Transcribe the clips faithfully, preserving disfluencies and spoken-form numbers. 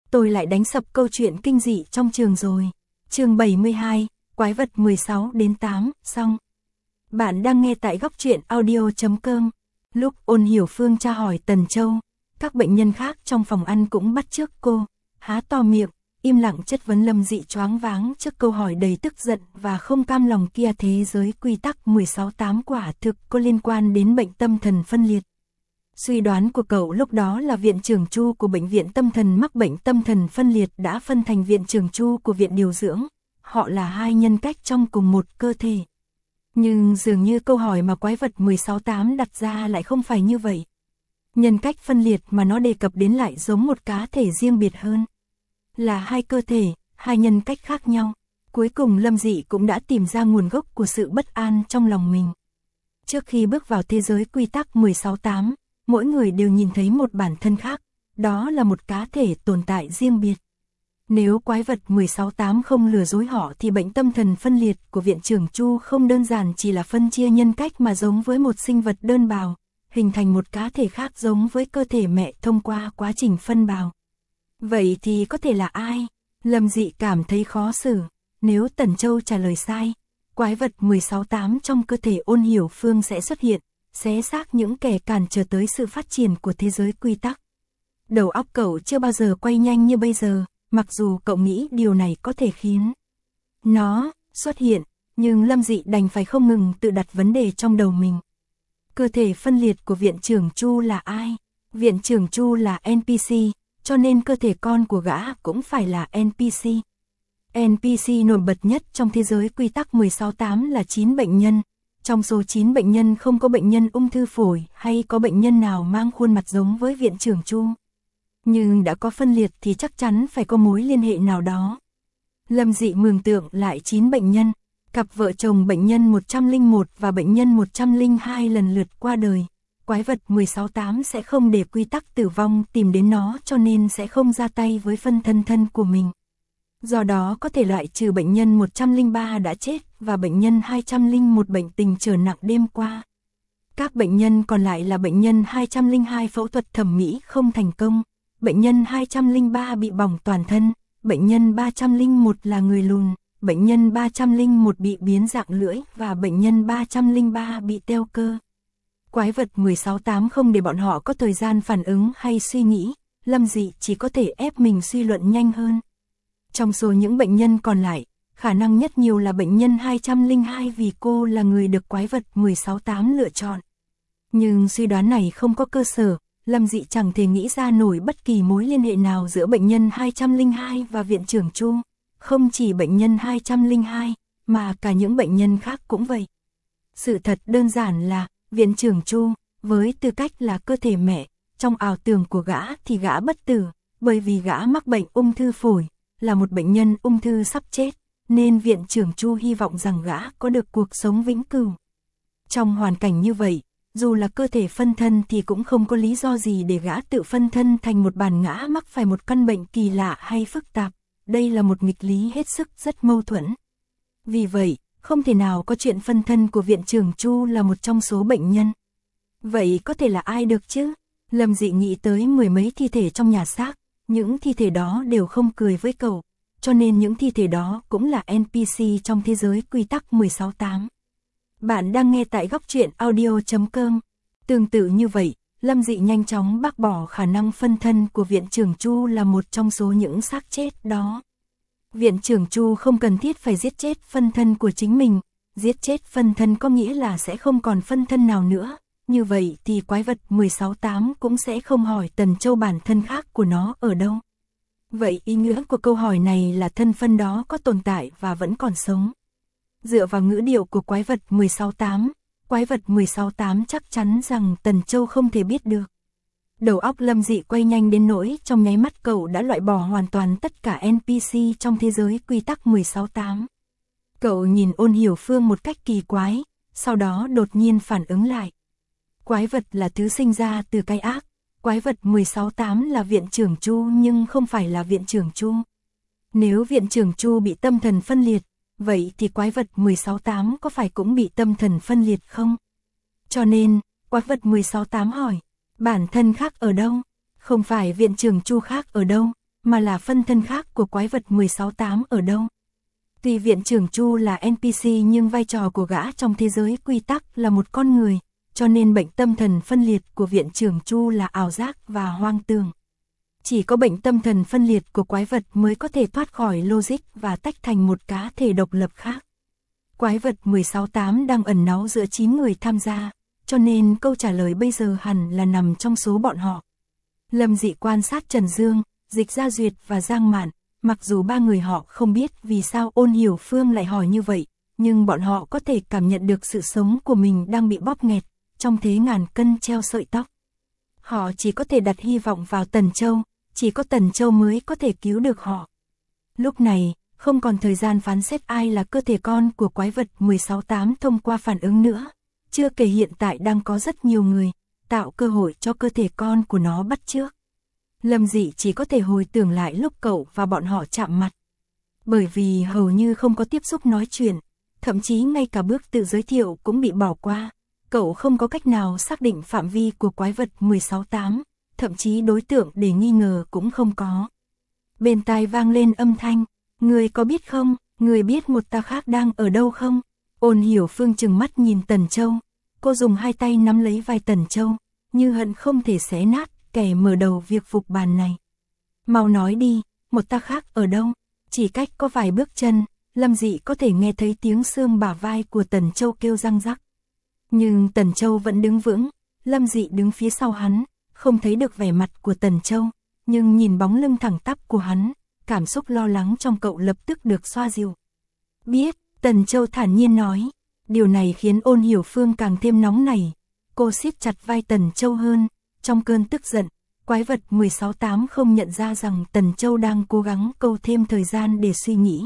tôi lại đánh sập câu chuyện kinh dị trong trường rồi. Chương bảy mươi hai, quái vật mười sáu đến tám, xong. Bạn đang nghe tại góc truyện audio chấm com. Lúc Ôn Hiểu Phương tra hỏi Tần Châu, các bệnh nhân khác trong phòng ăn cũng bắt chước cô, há to miệng, im lặng chất vấn Lâm Dị choáng váng trước câu hỏi đầy tức giận và không cam lòng kia. Thế giới quy tắc mười sáu tám quả thực có liên quan đến bệnh tâm thần phân liệt. Suy đoán của cậu lúc đó là viện trưởng Chu của bệnh viện tâm thần mắc bệnh tâm thần phân liệt đã phân thành viện trưởng Chu của viện điều dưỡng. Họ là hai nhân cách trong cùng một cơ thể. Nhưng dường như câu hỏi mà quái vật mười sáu tám đặt ra lại không phải như vậy. Nhân cách phân liệt mà nó đề cập đến lại giống một cá thể riêng biệt hơn. Là hai cơ thể, hai nhân cách khác nhau. Cuối cùng Lâm Dị cũng đã tìm ra nguồn gốc của sự bất an trong lòng mình. Trước khi bước vào thế giới quy tắc mười sáu tám, mỗi người đều nhìn thấy một bản thân khác, đó là một cá thể tồn tại riêng biệt. Nếu quái vật mười sáu tám không lừa dối họ thì bệnh tâm thần phân liệt của viện trưởng Chu không đơn giản chỉ là phân chia nhân cách mà giống với một sinh vật đơn bào, hình thành một cá thể khác giống với cơ thể mẹ thông qua quá trình phân bào. Vậy thì có thể là ai? Lâm Dị cảm thấy khó xử. Nếu Tần Châu trả lời sai, quái vật mười sáu tám trong cơ thể Ôn Hiểu Phương sẽ xuất hiện, xé xác những kẻ cản trở tới sự phát triển của thế giới quy tắc. Đầu óc cậu chưa bao giờ quay nhanh như bây giờ, mặc dù cậu nghĩ điều này có thể khiến nó xuất hiện, nhưng Lâm Dị đành phải không ngừng tự đặt vấn đề trong đầu mình. Cơ thể phân liệt của viện trưởng Chu là ai? Viện trưởng Chu là en pê xê, cho nên cơ thể con của gã cũng phải là en pê xê. en pê xê nổi bật nhất trong thế giới quy tắc mười sáu tám là chín bệnh nhân. Trong số chín bệnh nhân không có bệnh nhân ung thư phổi hay có bệnh nhân nào mang khuôn mặt giống với viện trưởng Chu. Nhưng đã có phân liệt thì chắc chắn phải có mối liên hệ nào đó. Lâm Dị mường tượng lại chín bệnh nhân, cặp vợ chồng bệnh nhân một trăm lẻ một và bệnh nhân một trăm lẻ hai lần lượt qua đời. Quái vật mười sáu tám sẽ không để quy tắc tử vong tìm đến nó cho nên sẽ không ra tay với phân thân thân của mình. Do đó có thể loại trừ bệnh nhân một trăm lẻ ba đã chết và bệnh nhân hai trăm lẻ một bệnh tình trở nặng đêm qua. Các bệnh nhân còn lại là bệnh nhân hai trăm lẻ hai phẫu thuật thẩm mỹ không thành công, bệnh nhân hai trăm lẻ ba bị bỏng toàn thân, bệnh nhân ba trăm lẻ một là người lùn, bệnh nhân ba trăm lẻ một bị biến dạng lưỡi và bệnh nhân ba trăm lẻ ba bị teo cơ. Quái vật mười sáu tám không để bọn họ có thời gian phản ứng hay suy nghĩ, Lâm Dị chỉ có thể ép mình suy luận nhanh hơn. Trong số những bệnh nhân còn lại, khả năng nhất nhiều là bệnh nhân hai trăm lẻ hai vì cô là người được quái vật mười sáu tám lựa chọn. Nhưng suy đoán này không có cơ sở, Lâm Dị chẳng thể nghĩ ra nổi bất kỳ mối liên hệ nào giữa bệnh nhân hai trăm lẻ hai và viện trưởng Chu. Không chỉ bệnh nhân hai trăm lẻ hai, mà cả những bệnh nhân khác cũng vậy. Sự thật đơn giản là, viện trưởng Chu, với tư cách là cơ thể mẹ, trong ảo tưởng của gã thì gã bất tử, bởi vì gã mắc bệnh ung thư phổi, là một bệnh nhân ung thư sắp chết, nên viện trưởng Chu hy vọng rằng gã có được cuộc sống vĩnh cửu. Trong hoàn cảnh như vậy, dù là cơ thể phân thân thì cũng không có lý do gì để gã tự phân thân thành một bản ngã mắc phải một căn bệnh kỳ lạ hay phức tạp. Đây là một nghịch lý hết sức rất mâu thuẫn. Vì vậy, không thể nào có chuyện phân thân của viện trưởng Chu là một trong số bệnh nhân. Vậy có thể là ai được chứ? Lâm Dị nghĩ tới mười mấy thi thể trong nhà xác, những thi thể đó đều không cười với cậu, cho nên những thi thể đó cũng là en pê xê trong thế giới quy tắc mười sáu tám. Bạn đang nghe tại góc truyện audio chấm com. Tương tự như vậy, Lâm Dị nhanh chóng bác bỏ khả năng phân thân của viện trưởng Chu là một trong số những xác chết đó. Viện trưởng Chu không cần thiết phải giết chết phân thân của chính mình, giết chết phân thân có nghĩa là sẽ không còn phân thân nào nữa. Như vậy thì quái vật mười sáu tám cũng sẽ không hỏi Tần Châu bản thân khác của nó ở đâu. Vậy ý nghĩa của câu hỏi này là thân phân đó có tồn tại và vẫn còn sống. Dựa vào ngữ điệu của quái vật mười sáu tám, quái vật mười sáu tám chắc chắn rằng Tần Châu không thể biết được. Đầu óc Lâm Dị quay nhanh đến nỗi trong nháy mắt cậu đã loại bỏ hoàn toàn tất cả en pê xê trong thế giới quy tắc mười sáu tám. Cậu nhìn Ôn Hiểu Phương một cách kỳ quái, sau đó đột nhiên phản ứng lại. Quái vật là thứ sinh ra từ cái ác, quái vật mười sáu tám là viện trưởng Chu nhưng không phải là viện trưởng Chu. Nếu viện trưởng Chu bị tâm thần phân liệt, vậy thì quái vật mười sáu tám có phải cũng bị tâm thần phân liệt không? Cho nên, quái vật mười sáu tám hỏi, bản thân khác ở đâu? Không phải viện trưởng Chu khác ở đâu? mà là phân thân khác của quái vật mười sáu tám ở đâu. Tuy viện trưởng Chu là en pê xê nhưng vai trò của gã trong thế giới quy tắc là một con người, cho nên bệnh tâm thần phân liệt của viện trưởng Chu là ảo giác và hoang tưởng. Chỉ có bệnh tâm thần phân liệt của quái vật mới có thể thoát khỏi logic và tách thành một cá thể độc lập khác. Quái vật mười sáu tám đang ẩn náu giữa chín người tham gia, cho nên câu trả lời bây giờ hẳn là nằm trong số bọn họ. Lâm Dị quan sát Trần Dương, Dịch Gia Duyệt và Giang Mạn, mặc dù ba người họ không biết vì sao Ôn Hiểu Phương lại hỏi như vậy, nhưng bọn họ có thể cảm nhận được sự sống của mình đang bị bóp nghẹt, trong thế ngàn cân treo sợi tóc. Họ chỉ có thể đặt hy vọng vào Tần Châu, chỉ có Tần Châu mới có thể cứu được họ. Lúc này, không còn thời gian phán xét ai là cơ thể con của quái vật mười sáu tám thông qua phản ứng nữa, chưa kể hiện tại đang có rất nhiều người, tạo cơ hội cho cơ thể con của nó bắt chước. Lâm Dị chỉ có thể hồi tưởng lại lúc cậu và bọn họ chạm mặt. Bởi vì hầu như không có tiếp xúc nói chuyện, thậm chí ngay cả bước tự giới thiệu cũng bị bỏ qua, cậu không có cách nào xác định phạm vi của quái vật mười sáu tám, thậm chí đối tượng để nghi ngờ cũng không có. Bên tai vang lên âm thanh, người có biết không, người biết một ta khác đang ở đâu không? Ôn Hiểu Phương trừng mắt nhìn Tần Châu, cô dùng hai tay nắm lấy vai Tần Châu, như hận không thể xé nát kẻ mở đầu việc phục bàn này. Mau nói đi, một ta khác ở đâu? Chỉ cách có vài bước chân, Lâm Dị có thể nghe thấy tiếng xương bả vai của Tần Châu kêu răng rắc. Nhưng Tần Châu vẫn đứng vững, Lâm Dị đứng phía sau hắn, không thấy được vẻ mặt của Tần Châu, nhưng nhìn bóng lưng thẳng tắp của hắn, cảm xúc lo lắng trong cậu lập tức được xoa dịu. Biết, Tần Châu thản nhiên nói, điều này khiến Ôn Hiểu Phương càng thêm nóng nảy. Cô siết chặt vai Tần Châu hơn, trong cơn tức giận, quái vật mười sáu tám không nhận ra rằng Tần Châu đang cố gắng câu thêm thời gian để suy nghĩ.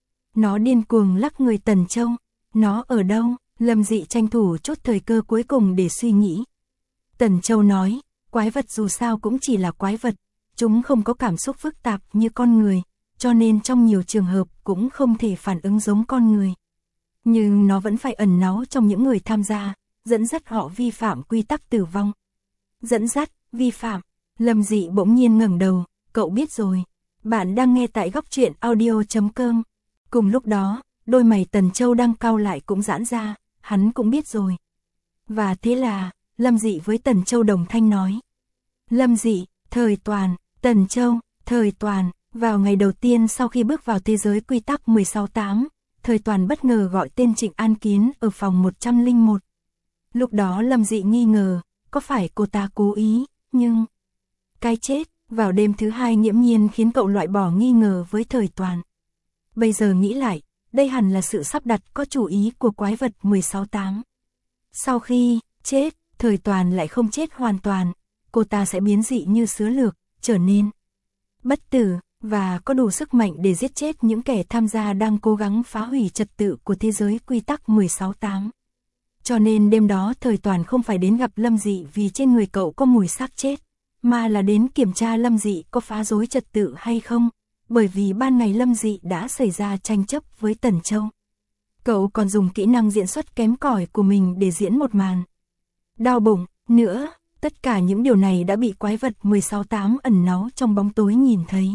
Nó điên cuồng lắc người Tần Châu, nó ở đâu? Lâm Dị tranh thủ chút thời cơ cuối cùng để suy nghĩ. Tần Châu nói, quái vật dù sao cũng chỉ là quái vật, chúng không có cảm xúc phức tạp như con người, cho nên trong nhiều trường hợp cũng không thể phản ứng giống con người. Nhưng nó vẫn phải ẩn náu trong những người tham gia, dẫn dắt họ vi phạm quy tắc tử vong. Dẫn dắt, vi phạm, Lâm Dị bỗng nhiên ngẩng đầu, cậu biết rồi. Bạn đang nghe tại góc truyện audio chấm com. Cùng lúc đó, đôi mày Tần Châu đang cau lại cũng giãn ra, hắn cũng biết rồi. Và thế là, Lâm Dị với Tần Châu đồng thanh nói. Lâm Dị, Thời Toàn, Tần Châu, Thời Toàn, vào ngày đầu tiên sau khi bước vào thế giới quy tắc mười sáu tám, Thời Toàn bất ngờ gọi tên Trịnh An Kiến ở phòng một trăm lẻ một. Lúc đó Lâm Dị nghi ngờ, có phải cô ta cố ý, nhưng... Cái chết, vào đêm thứ hai nghiễm nhiên khiến cậu loại bỏ nghi ngờ với Thời Toàn. Bây giờ nghĩ lại, đây hẳn là sự sắp đặt có chủ ý của quái vật mười sáu tám. Sau khi chết, Thời Toàn lại không chết hoàn toàn, cô ta sẽ biến dị như sứa lược, trở nên bất tử, và có đủ sức mạnh để giết chết những kẻ tham gia đang cố gắng phá hủy trật tự của thế giới quy tắc mười sáu tám. Cho nên đêm đó Thời Toàn không phải đến gặp Lâm Dị vì trên người cậu có mùi xác chết, mà là đến kiểm tra Lâm Dị có phá rối trật tự hay không, bởi vì ban ngày Lâm Dị đã xảy ra tranh chấp với Tần Châu. Cậu còn dùng kỹ năng diễn xuất kém cỏi của mình để diễn một màn đau bụng nữa, tất cả những điều này đã bị quái vật mười sáu tám ẩn náu trong bóng tối nhìn thấy.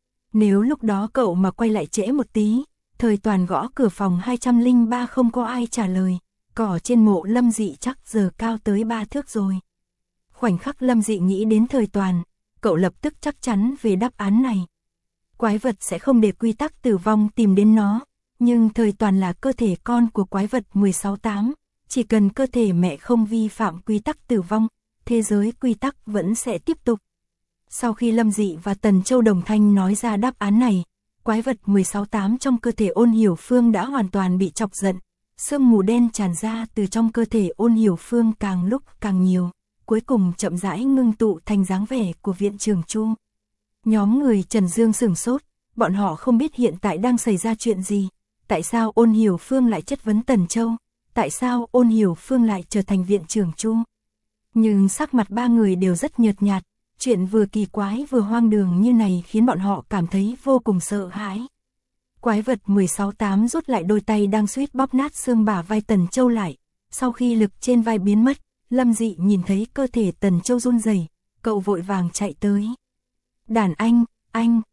Nếu lúc đó cậu mà quay lại trễ một tí, Thời Toàn gõ cửa phòng hai trăm lẻ ba không có ai trả lời, cỏ trên mộ Lâm Dị chắc giờ cao tới ba thước rồi. Khoảnh khắc Lâm Dị nghĩ đến Thời Toàn, cậu lập tức chắc chắn về đáp án này. Quái vật sẽ không để quy tắc tử vong tìm đến nó, nhưng Thời Toàn là cơ thể con của quái vật mười sáu tám, chỉ cần cơ thể mẹ không vi phạm quy tắc tử vong, thế giới quy tắc vẫn sẽ tiếp tục. Sau khi Lâm Dị và Tần Châu đồng thanh nói ra đáp án này, quái vật mười sáu tám trong cơ thể Ôn Hiểu Phương đã hoàn toàn bị chọc giận, sương mù đen tràn ra từ trong cơ thể Ôn Hiểu Phương càng lúc càng nhiều, cuối cùng chậm rãi ngưng tụ thành dáng vẻ của viện trưởng Chu. Nhóm người Trần Dương sửng sốt, bọn họ không biết hiện tại đang xảy ra chuyện gì, tại sao Ôn Hiểu Phương lại chất vấn Tần Châu, tại sao Ôn Hiểu Phương lại trở thành viện trưởng Chu. Nhưng sắc mặt ba người đều rất nhợt nhạt, chuyện vừa kỳ quái vừa hoang đường như này khiến bọn họ cảm thấy vô cùng sợ hãi. Quái vật mười sáu tám rút lại đôi tay đang suýt bóp nát xương bả vai Tần Châu lại, sau khi lực trên vai biến mất, Lâm Dị nhìn thấy cơ thể Tần Châu run rẩy, cậu vội vàng chạy tới. Đàn anh, anh,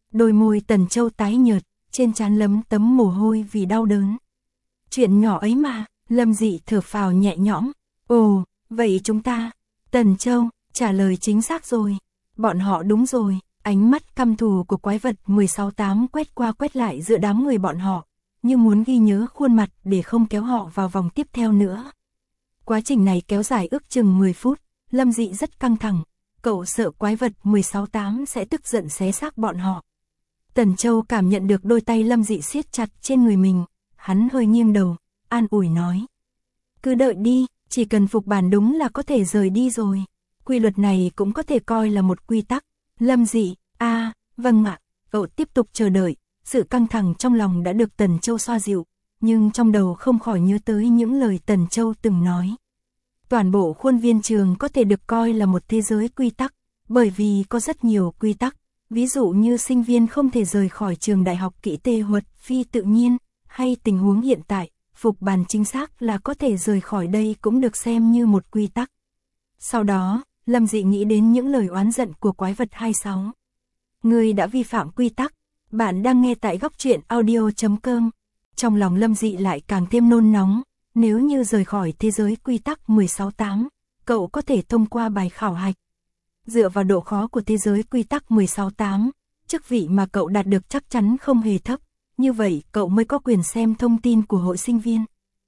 Đôi môi Tần Châu tái nhợt, trên trán lấm tấm mồ hôi vì đau đớn. Chuyện nhỏ ấy mà, Lâm Dị thở phào nhẹ nhõm. Ồ, vậy chúng ta, Tần Châu, trả lời chính xác rồi. Bọn họ đúng rồi, ánh mắt căm thù của quái vật mười sáu tám quét qua quét lại giữa đám người bọn họ, như muốn ghi nhớ khuôn mặt để không kéo họ vào vòng tiếp theo nữa. Quá trình này kéo dài ước chừng mười phút, Lâm Dị rất căng thẳng, cậu sợ quái vật mười sáu tám sẽ tức giận xé xác bọn họ. Tần Châu cảm nhận được đôi tay Lâm Dị siết chặt trên người mình, hắn hơi nghiêng đầu, an ủi nói. Cứ đợi đi, chỉ cần phục bản đúng là có thể rời đi rồi. Quy luật này cũng có thể coi là một quy tắc. Lâm Dị, a à, vâng ạ, cậu tiếp tục chờ đợi, sự căng thẳng trong lòng đã được Tần Châu xoa dịu, nhưng trong đầu không khỏi nhớ tới những lời Tần Châu từng nói. Toàn bộ khuôn viên trường có thể được coi là một thế giới quy tắc, bởi vì có rất nhiều quy tắc, ví dụ như sinh viên không thể rời khỏi trường đại học kỹ tê thuật phi tự nhiên, hay tình huống hiện tại, phục bản chính xác là có thể rời khỏi đây cũng được xem như một quy tắc. Sau đó, Lâm Dị nghĩ đến những lời oán giận của quái vật hai mươi sáu. Ngươi đã vi phạm quy tắc, bạn đang nghe tại góc truyện audio chấm com. Trong lòng Lâm Dị lại càng thêm nôn nóng, nếu như rời khỏi thế giới quy tắc mười sáu tám, cậu có thể thông qua bài khảo hạch. Dựa vào độ khó của thế giới quy tắc mười sáu tám, chức vị mà cậu đạt được chắc chắn không hề thấp, như vậy cậu mới có quyền xem thông tin của hội sinh viên.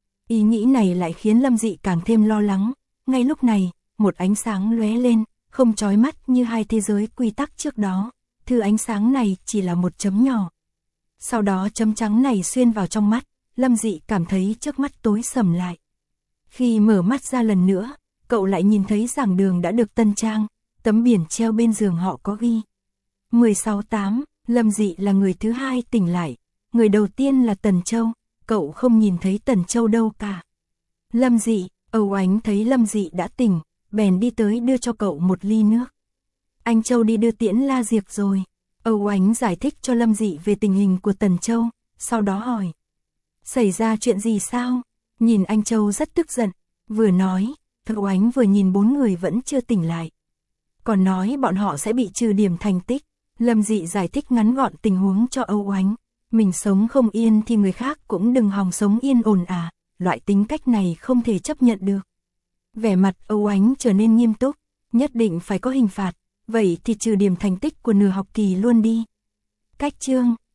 Ý nghĩ này lại khiến Lâm Dị càng thêm lo lắng, ngay lúc này, một ánh sáng lóe lên, không chói mắt như hai thế giới quy tắc trước đó, thứ ánh sáng này chỉ là một chấm nhỏ. Sau đó chấm trắng này xuyên vào trong mắt, Lâm Dị cảm thấy trước mắt tối sầm lại. Khi mở mắt ra lần nữa, cậu lại nhìn thấy giảng đường đã được tân trang, tấm biển treo bên giường họ có ghi. mười sáu tám, Lâm Dị là người thứ hai tỉnh lại, người đầu tiên là Tần Châu, cậu không nhìn thấy Tần Châu đâu cả. Lâm Dị, Âu Ánh thấy Lâm Dị đã tỉnh, bèn đi tới đưa cho cậu một ly nước. Anh Châu đi đưa tiễn La Diệp rồi. Âu Ánh giải thích cho Lâm Dị về tình hình của Tần Châu, sau đó hỏi. Xảy ra chuyện gì sao? Nhìn anh Châu rất tức giận, vừa nói, Âu Ánh vừa nhìn bốn người vẫn chưa tỉnh lại. Còn nói bọn họ sẽ bị trừ điểm thành tích. Lâm Dị giải thích ngắn gọn tình huống cho Âu Ánh. Mình sống không yên thì người khác cũng đừng hòng sống yên ổn à, loại tính cách này không thể chấp nhận được. Vẻ mặt Âu Ánh trở nên nghiêm túc, nhất định phải có hình phạt, vậy thì trừ điểm thành tích của nửa học kỳ luôn đi. Cách chương